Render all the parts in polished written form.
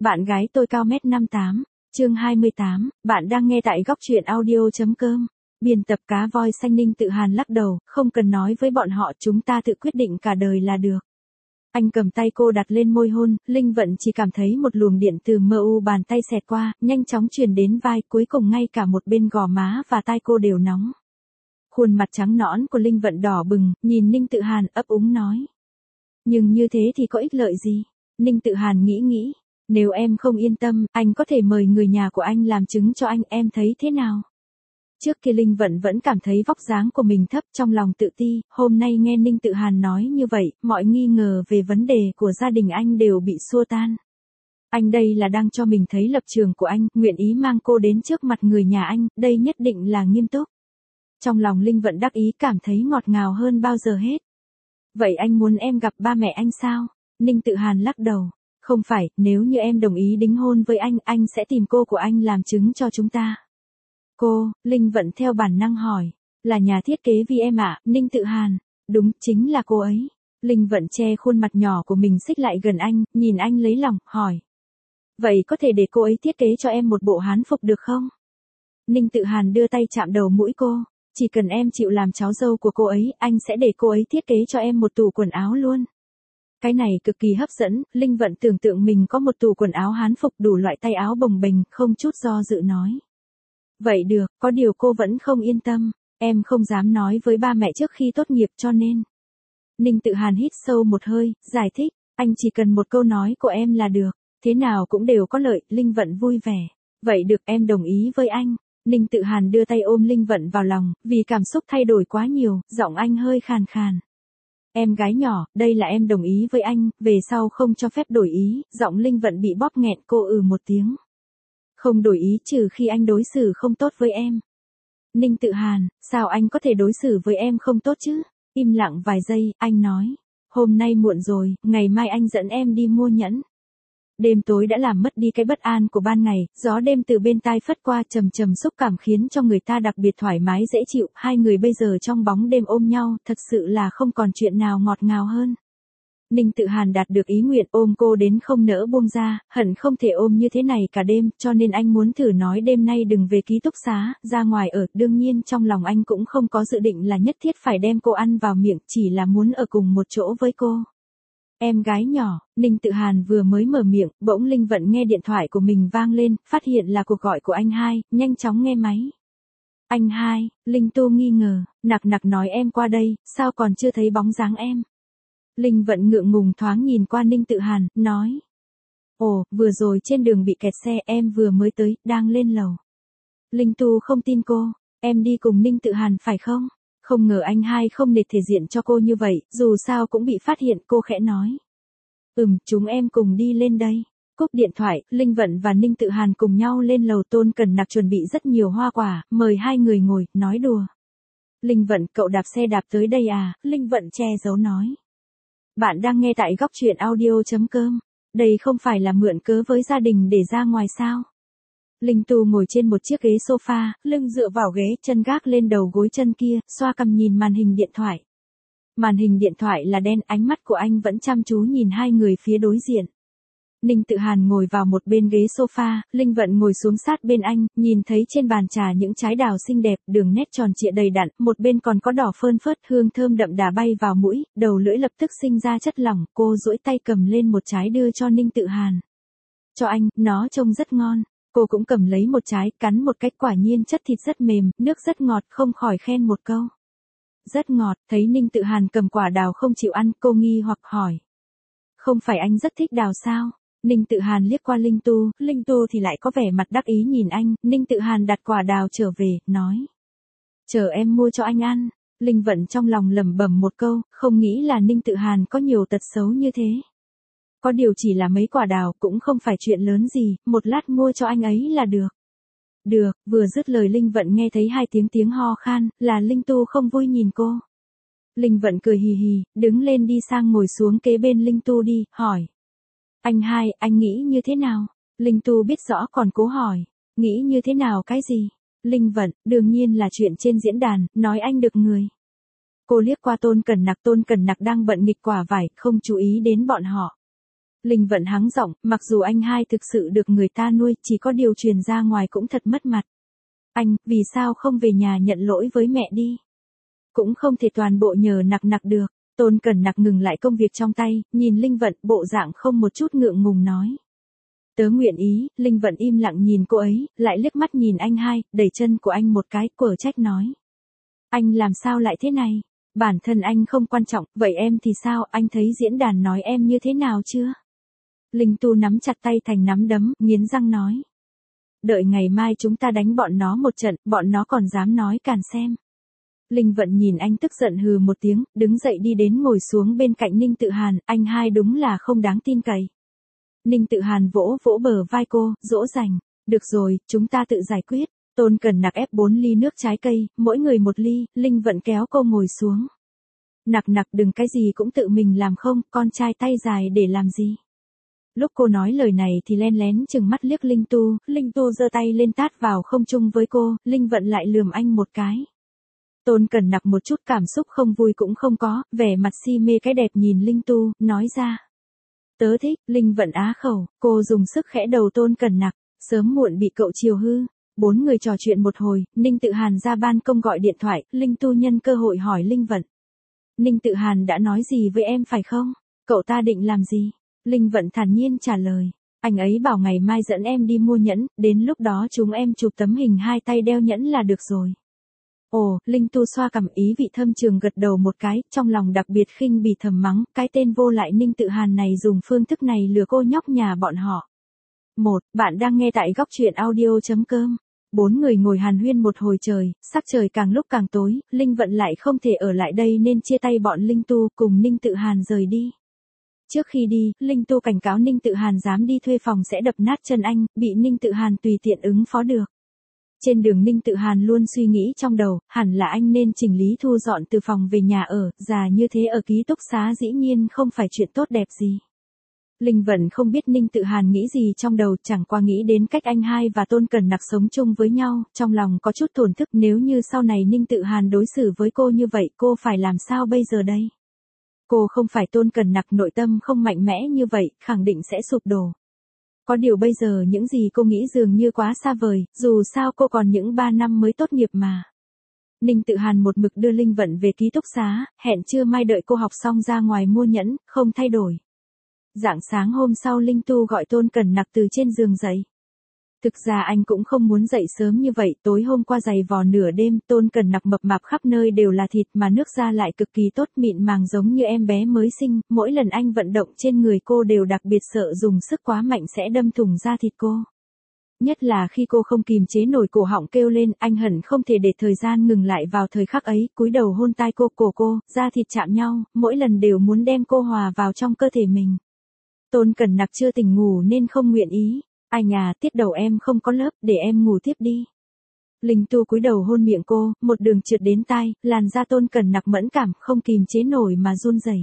Bạn gái tôi cao mét 58, chương 28, bạn đang nghe tại góc truyện audio.com. Biên tập cá voi xanh. Ninh Tự Hàn lắc đầu, không cần nói với bọn họ, chúng ta tự quyết định cả đời là được. Anh cầm tay cô đặt lên môi hôn, Linh Vận chỉ cảm thấy một luồng điện từ mu bàn tay xẹt qua, nhanh chóng truyền đến vai, cuối cùng ngay cả một bên gò má và tai cô đều nóng. Khuôn mặt trắng nõn của Linh Vận đỏ bừng, nhìn Ninh Tự Hàn ấp úng nói. Nhưng như thế thì có ích lợi gì? Ninh Tự Hàn nghĩ. Nếu em không yên tâm, anh có thể mời người nhà của anh làm chứng cho anh, em thấy thế nào? Trước kia Linh Vận vẫn cảm thấy vóc dáng của mình thấp, trong lòng tự ti, hôm nay nghe Ninh Tự Hàn nói như vậy, mọi nghi ngờ về vấn đề của gia đình anh đều bị xua tan. Anh đây là đang cho mình thấy lập trường của anh, nguyện ý mang cô đến trước mặt người nhà anh, đây nhất định là nghiêm túc. Trong lòng Linh Vận đắc ý, cảm thấy ngọt ngào hơn bao giờ hết. Vậy anh muốn em gặp ba mẹ anh sao? Ninh Tự Hàn lắc đầu. Không phải, nếu như em đồng ý đính hôn với anh sẽ tìm cô của anh làm chứng cho chúng ta. Cô, Linh Vận theo bản năng hỏi, là nhà thiết kế vì em ạ? Ninh Tự Hàn, đúng, chính là cô ấy. Linh Vận che khuôn mặt nhỏ của mình xích lại gần anh, nhìn anh lấy lòng, hỏi. Vậy có thể để cô ấy thiết kế cho em một bộ hán phục được không? Ninh Tự Hàn đưa tay chạm đầu mũi cô, chỉ cần em chịu làm cháu dâu của cô ấy, anh sẽ để cô ấy thiết kế cho em một tủ quần áo luôn. Cái này cực kỳ hấp dẫn, Linh Vận tưởng tượng mình có một tủ quần áo hán phục đủ loại tay áo bồng bềnh, không chút do dự nói. Vậy được, có điều cô vẫn không yên tâm, em không dám nói với ba mẹ trước khi tốt nghiệp cho nên. Ninh Tự Hàn hít sâu một hơi, giải thích, anh chỉ cần một câu nói của em là được, thế nào cũng đều có lợi. Linh Vận vui vẻ. Vậy được, em đồng ý với anh. Ninh Tự Hàn đưa tay ôm Linh Vận vào lòng, vì cảm xúc thay đổi quá nhiều, giọng anh hơi khàn khàn. Em gái nhỏ, đây là em đồng ý với anh, về sau không cho phép đổi ý. Giọng Linh Vận bị bóp nghẹn, cô một tiếng. Không đổi ý trừ khi anh đối xử không tốt với em. Ninh Tự Hàn, sao anh có thể đối xử với em không tốt chứ? Im lặng vài giây, anh nói. Hôm nay muộn rồi, ngày mai anh dẫn em đi mua nhẫn. Đêm tối đã làm mất đi cái bất an của ban ngày, gió đêm từ bên tai phất qua trầm trầm xúc cảm khiến cho người ta đặc biệt thoải mái dễ chịu, hai người bây giờ trong bóng đêm ôm nhau, thật sự là không còn chuyện nào ngọt ngào hơn. Ninh Tự Hàn đạt được ý nguyện, ôm cô đến không nỡ buông ra, hận không thể ôm như thế này cả đêm, cho nên anh muốn thử nói đêm nay đừng về ký túc xá, ra ngoài ở, đương nhiên trong lòng anh cũng không có dự định là nhất thiết phải đem cô ăn vào miệng, chỉ là muốn ở cùng một chỗ với cô. Em gái nhỏ, Ninh Tự Hàn vừa mới mở miệng, bỗng Linh Vận nghe điện thoại của mình vang lên, phát hiện là cuộc gọi của anh hai, nhanh chóng nghe máy. Anh hai, Linh Tu nghi ngờ, nặc nói em qua đây, sao còn chưa thấy bóng dáng em? Linh Vận ngượng ngùng thoáng nhìn qua Ninh Tự Hàn, nói. Ồ, vừa rồi trên đường bị kẹt xe, em vừa mới tới, đang lên lầu. Linh Tu không tin cô, em đi cùng Ninh Tự Hàn phải không? Không ngờ anh hai không nể thể diện cho cô như vậy, dù sao cũng bị phát hiện, cô khẽ nói. Chúng em cùng đi lên đây. Cúp điện thoại, Linh Vận và Ninh Tự Hàn cùng nhau lên lầu. Tôn Cẩn Nặc chuẩn bị rất nhiều hoa quả, mời hai người ngồi, nói đùa. Linh Vận, cậu đạp xe đạp tới đây à? Linh Vận che giấu nói. Bạn đang nghe tại góc truyện audio.com. Đây không phải là mượn cớ với gia đình để ra ngoài sao? Linh Tu ngồi trên một chiếc ghế sofa, lưng dựa vào ghế, chân gác lên đầu gối chân kia, xoa cằm nhìn màn hình điện thoại. Màn hình điện thoại là đen, ánh mắt của anh vẫn chăm chú nhìn hai người phía đối diện. Ninh Tự Hàn ngồi vào một bên ghế sofa, Linh Vận ngồi xuống sát bên anh, nhìn thấy trên bàn trà những trái đào xinh đẹp, đường nét tròn trịa đầy đặn, một bên còn có đỏ phơn phớt, hương thơm đậm đà bay vào mũi, đầu lưỡi lập tức sinh ra chất lỏng, cô duỗi tay cầm lên một trái đưa cho Ninh Tự Hàn. Cho anh, nó trông rất ngon. Cô cũng cầm lấy một trái, cắn một cách, quả nhiên chất thịt rất mềm, nước rất ngọt, không khỏi khen một câu. Rất ngọt, thấy Ninh Tự Hàn cầm quả đào không chịu ăn, cô nghi hoặc hỏi. Không phải anh rất thích đào sao? Ninh Tự Hàn liếc qua Linh Tu thì lại có vẻ mặt đắc ý nhìn anh. Ninh Tự Hàn đặt quả đào trở về, nói. Chờ em mua cho anh ăn. Linh Vận trong lòng lẩm bẩm một câu, không nghĩ là Ninh Tự Hàn có nhiều tật xấu như thế. Có điều chỉ là mấy quả đào, cũng không phải chuyện lớn gì, một lát mua cho anh ấy là được. Được, vừa dứt lời Linh Vận nghe thấy hai tiếng ho khan, là Linh Tu không vui nhìn cô. Linh Vận cười hì hì, đứng lên đi sang ngồi xuống kế bên Linh Tu đi, hỏi. Anh hai, anh nghĩ như thế nào? Linh Tu biết rõ còn cố hỏi. Nghĩ như thế nào cái gì? Linh Vận, đương nhiên là chuyện trên diễn đàn, nói anh được người. Cô liếc qua Tôn Cẩn Nặc đang bận nghịch quả vải, không chú ý đến bọn họ. Linh Vận hắng giọng, mặc dù anh hai thực sự được người ta nuôi, chỉ có điều truyền ra ngoài cũng thật mất mặt. Anh, vì sao không về nhà nhận lỗi với mẹ đi? Cũng không thể toàn bộ nhờ nặc nặc được. Tôn Cẩn Nặc ngừng lại công việc trong tay, nhìn Linh Vận, bộ dạng không một chút ngượng ngùng nói. Tớ nguyện ý. Linh Vận im lặng nhìn cô ấy, lại liếc mắt nhìn anh hai, đẩy chân của anh một cái, quở trách nói. Anh làm sao lại thế này? Bản thân anh không quan trọng, vậy em thì sao? Anh thấy diễn đàn nói em như thế nào chưa? Linh Tu nắm chặt tay thành nắm đấm, nghiến răng nói. Đợi ngày mai chúng ta đánh bọn nó một trận, bọn nó còn dám nói càn xem. Linh Vận nhìn anh tức giận hừ một tiếng, đứng dậy đi đến ngồi xuống bên cạnh Ninh Tự Hàn, anh hai đúng là không đáng tin cậy. Ninh Tự Hàn vỗ vỗ bờ vai cô, dỗ dành. Được rồi, chúng ta tự giải quyết. Tôn Cẩn Nặc ép 4 ly nước trái cây, mỗi người một ly, Linh Vận kéo cô ngồi xuống. Nặc nặc đừng cái gì cũng tự mình làm không, con trai tay dài để làm gì. Lúc cô nói lời này thì len lén chừng mắt liếc Linh Tu giơ tay lên tát vào không chung với cô, Linh Vận lại lườm anh một cái. Tôn Cẩn Nặc một chút cảm xúc không vui cũng không có, vẻ mặt si mê cái đẹp nhìn Linh Tu, nói ra. Tớ thích. Linh Vận á khẩu, cô dùng sức khẽ đầu Tôn Cẩn Nặc, sớm muộn bị cậu chiều hư. 4 người trò chuyện một hồi, Ninh Tự Hàn ra ban công gọi điện thoại, Linh Tu nhân cơ hội hỏi Linh Vận. Ninh Tự Hàn đã nói gì với em phải không? Cậu ta định làm gì? Linh Vận thản nhiên trả lời. Anh ấy bảo ngày mai dẫn em đi mua nhẫn, đến lúc đó chúng em chụp tấm hình hai tay đeo nhẫn là được rồi. Ồ, Linh Tu xoa cằm ý vị thâm trường gật đầu một cái, trong lòng đặc biệt khinh bỉ thầm mắng, cái tên vô lại Ninh Tự Hàn này dùng phương thức này lừa cô nhóc nhà bọn họ. Bạn đang nghe tại góc truyện audio.com. 4 người ngồi hàn huyên một hồi trời, sắc trời càng lúc càng tối, Linh Vận lại không thể ở lại đây nên chia tay bọn Linh Tu cùng Ninh Tự Hàn rời đi. Trước khi đi, Linh Tu cảnh cáo Ninh Tự Hàn dám đi thuê phòng sẽ đập nát chân anh, bị Ninh Tự Hàn tùy tiện ứng phó được. Trên đường Ninh Tự Hàn luôn suy nghĩ trong đầu, hẳn là anh nên chỉnh lý thu dọn từ phòng về nhà ở, già như thế ở ký túc xá dĩ nhiên không phải chuyện tốt đẹp gì. Linh Vận không biết Ninh Tự Hàn nghĩ gì trong đầu, chẳng qua nghĩ đến cách anh hai và Tôn Cẩn Nặc sống chung với nhau, trong lòng có chút thổn thức nếu như sau này Ninh Tự Hàn đối xử với cô như vậy, cô phải làm sao bây giờ đây? Cô không phải Tôn Cẩn Nặc nội tâm không mạnh mẽ như vậy, khẳng định sẽ sụp đổ. Có điều bây giờ những gì cô nghĩ dường như quá xa vời, dù sao cô còn những 3 năm mới tốt nghiệp mà. Ninh Tự Hàn một mực đưa Linh Vận về ký túc xá, hẹn trưa mai đợi cô học xong ra ngoài mua nhẫn, không thay đổi. Rạng sáng hôm sau Linh Tu gọi Tôn Cẩn Nặc từ trên giường dậy. Thực ra anh cũng không muốn dậy sớm như vậy, tối hôm qua giày vò nửa đêm, Tôn Cẩn Nặc mập mạp khắp nơi đều là thịt mà nước da lại cực kỳ tốt mịn màng giống như em bé mới sinh, mỗi lần anh vận động trên người cô đều đặc biệt sợ dùng sức quá mạnh sẽ đâm thủng da thịt cô. Nhất là khi cô không kìm chế nổi cổ họng kêu lên, anh hận không thể để thời gian ngừng lại vào thời khắc ấy, cúi đầu hôn tai cô, cổ cô, da thịt chạm nhau, mỗi lần đều muốn đem cô hòa vào trong cơ thể mình. Tôn Cẩn Nặc chưa tỉnh ngủ nên không nguyện ý. Anh à, tiết đầu em không có lớp, để em ngủ tiếp đi. Linh Tu cúi đầu hôn miệng cô, một đường trượt đến tai, làn da Tôn Cẩn Nặc mẫn cảm, không kìm chế nổi mà run rẩy.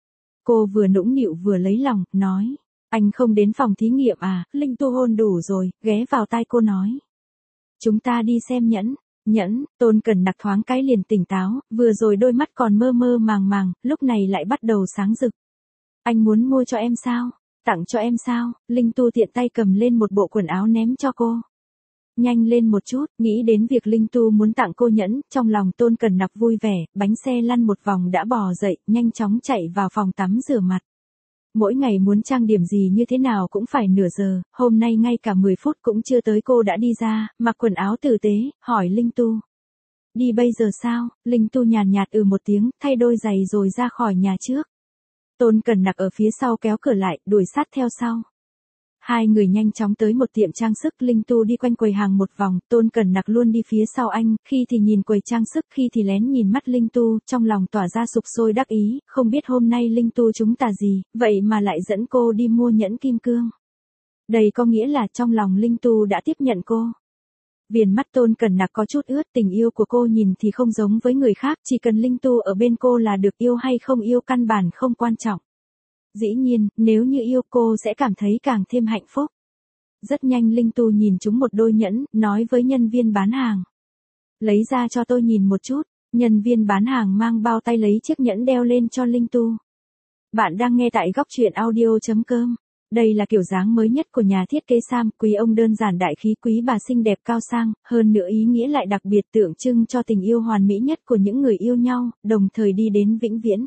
Cô vừa nũng nịu vừa lấy lòng, nói. Anh không đến phòng thí nghiệm à? Linh Tu hôn đủ rồi, ghé vào tai cô nói. Chúng ta đi xem nhẫn. Nhẫn. Tôn Cẩn Nặc thoáng cái liền tỉnh táo, vừa rồi đôi mắt còn mơ mơ màng màng, lúc này lại bắt đầu sáng rực. Anh muốn mua cho em sao? Tặng cho em sao? Linh Tu tiện tay cầm lên một bộ quần áo ném cho cô. Nhanh lên một chút, nghĩ đến việc Linh Tu muốn tặng cô nhẫn, trong lòng Tôn Cẩn Nặc vui vẻ, bánh xe lăn một vòng đã bò dậy, nhanh chóng chạy vào phòng tắm rửa mặt. Mỗi ngày muốn trang điểm gì như thế nào cũng phải nửa giờ, hôm nay ngay cả 10 phút cũng chưa tới cô đã đi ra, mặc quần áo tử tế, hỏi Linh Tu. Đi bây giờ sao? Linh Tu nhàn nhạt một tiếng, thay đôi giày rồi ra khỏi nhà trước. Tôn Cẩn Nặc ở phía sau kéo cửa lại, đuổi sát theo sau. Hai người nhanh chóng tới một tiệm trang sức, Linh Tu đi quanh quầy hàng một vòng, Tôn Cẩn Nặc luôn đi phía sau anh, khi thì nhìn quầy trang sức, khi thì lén nhìn mắt Linh Tu, trong lòng tỏa ra sục sôi đắc ý, không biết hôm nay Linh Tu chúng ta gì, vậy mà lại dẫn cô đi mua nhẫn kim cương. Đây có nghĩa là trong lòng Linh Tu đã tiếp nhận cô. Viền mắt Tôn Cẩn Nặc có chút ướt, tình yêu của cô nhìn thì không giống với người khác, chỉ cần Linh Tu ở bên cô là được, yêu hay không yêu căn bản không quan trọng. Dĩ nhiên, nếu như yêu cô sẽ cảm thấy càng thêm hạnh phúc. Rất nhanh Linh Tu nhìn chúng một đôi nhẫn, nói với nhân viên bán hàng. Lấy ra cho tôi nhìn một chút, nhân viên bán hàng mang bao tay lấy chiếc nhẫn đeo lên cho Linh Tu. Bạn đang nghe tại góc truyện audio.com. Đây là kiểu dáng mới nhất của nhà thiết kế Sam, quý ông đơn giản đại khí, quý bà xinh đẹp cao sang, hơn nữa ý nghĩa lại đặc biệt, tượng trưng cho tình yêu hoàn mỹ nhất của những người yêu nhau, đồng thời đi đến vĩnh viễn.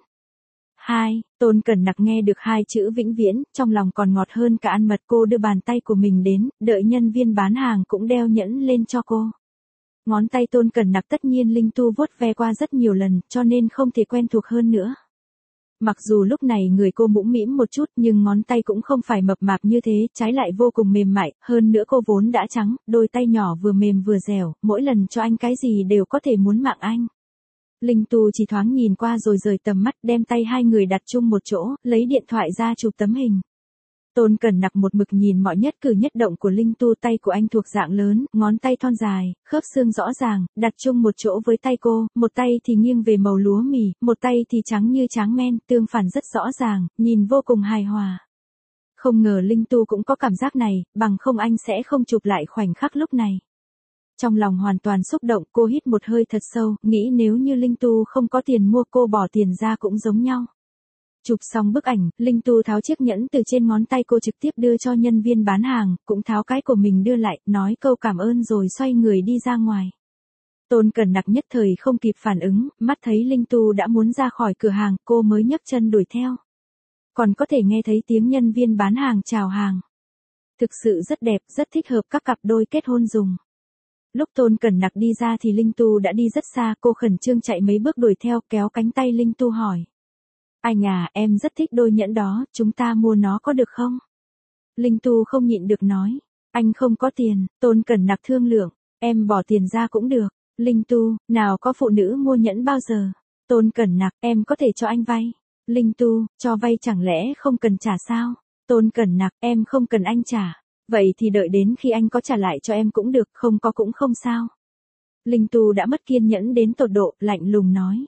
2. Tôn Cẩn Nặc nghe được hai chữ vĩnh viễn, trong lòng còn ngọt hơn cả ăn mật. Cô đưa bàn tay của mình đến, đợi nhân viên bán hàng cũng đeo nhẫn lên cho cô. Ngón tay Tôn Cẩn Nặc tất nhiên Linh Tu vuốt ve qua rất nhiều lần, cho nên không thể quen thuộc hơn nữa. Mặc dù lúc này người cô mũm mĩm một chút, nhưng ngón tay cũng không phải mập mạp như thế, trái lại vô cùng mềm mại, hơn nữa cô vốn đã trắng, đôi tay nhỏ vừa mềm vừa dẻo, mỗi lần cho anh cái gì đều có thể muốn mạng anh. Linh Tu chỉ thoáng nhìn qua rồi rời tầm mắt, đem tay hai người đặt chung một chỗ, lấy điện thoại ra chụp tấm hình. Tôn Cẩn Nặc một mực nhìn mọi nhất cử nhất động của Linh Tu, tay của anh thuộc dạng lớn, ngón tay thon dài, khớp xương rõ ràng, đặt chung một chỗ với tay cô, một tay thì nghiêng về màu lúa mì, một tay thì trắng như tráng men, tương phản rất rõ ràng, nhìn vô cùng hài hòa. Không ngờ Linh Tu cũng có cảm giác này, bằng không anh sẽ không chụp lại khoảnh khắc lúc này. Trong lòng hoàn toàn xúc động, cô hít một hơi thật sâu, nghĩ nếu như Linh Tu không có tiền mua, cô bỏ tiền ra cũng giống nhau. Chụp xong bức ảnh, Linh Tu tháo chiếc nhẫn từ trên ngón tay cô trực tiếp đưa cho nhân viên bán hàng, cũng tháo cái của mình đưa lại, nói câu cảm ơn rồi xoay người đi ra ngoài. Tôn Cẩn Nặc nhất thời không kịp phản ứng, mắt thấy Linh Tu đã muốn ra khỏi cửa hàng, cô mới nhấc chân đuổi theo. Còn có thể nghe thấy tiếng nhân viên bán hàng chào hàng. Thực sự rất đẹp, rất thích hợp các cặp đôi kết hôn dùng. Lúc Tôn Cẩn Nặc đi ra thì Linh Tu đã đi rất xa, cô khẩn trương chạy mấy bước đuổi theo, kéo cánh tay Linh Tu hỏi. Anh à, em rất thích đôi nhẫn đó, chúng ta mua nó có được không? Linh Tu không nhịn được nói. Anh không có tiền, Tôn Cẩn Nặc thương lượng. Em bỏ tiền ra cũng được. Linh Tu, nào có phụ nữ mua nhẫn bao giờ. Tôn Cẩn Nặc, em có thể cho anh vay. Linh Tu, cho vay chẳng lẽ không cần trả sao? Tôn Cẩn Nặc, em không cần anh trả. Vậy thì đợi đến khi anh có trả lại cho em cũng được, không có cũng không sao. Linh Tu đã mất kiên nhẫn đến tột độ, lạnh lùng nói.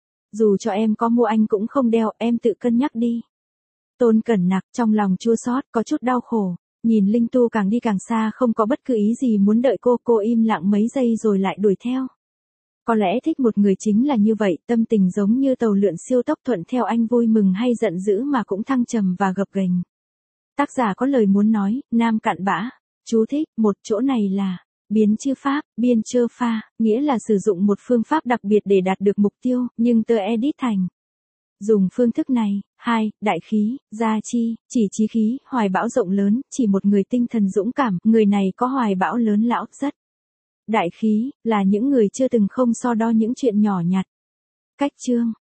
Dù cho em có mua anh cũng không đeo, em tự cân nhắc đi. Tôn Cẩn Nặc trong lòng chua xót, có chút đau khổ, nhìn Linh Tu càng đi càng xa, không có bất cứ ý gì muốn đợi cô im lặng mấy giây rồi lại đuổi theo. Có lẽ thích một người chính là như vậy, tâm tình giống như tàu lượn siêu tốc, thuận theo anh vui mừng hay giận dữ mà cũng thăng trầm và gập ghềnh. Tác giả có lời muốn nói, nam cặn bã. Chú thích, một chỗ này là biến chư pháp, biên chơ pha, nghĩa là sử dụng một phương pháp đặc biệt để đạt được mục tiêu, nhưng tờ edit thành. Dùng phương thức này. 2. Đại khí, gia chi, chỉ chí khí, hoài bão rộng lớn, chỉ một người tinh thần dũng cảm, người này có hoài bão lớn lão, rất. Đại khí, là những người chưa từng không so đo những chuyện nhỏ nhặt. Cách chương.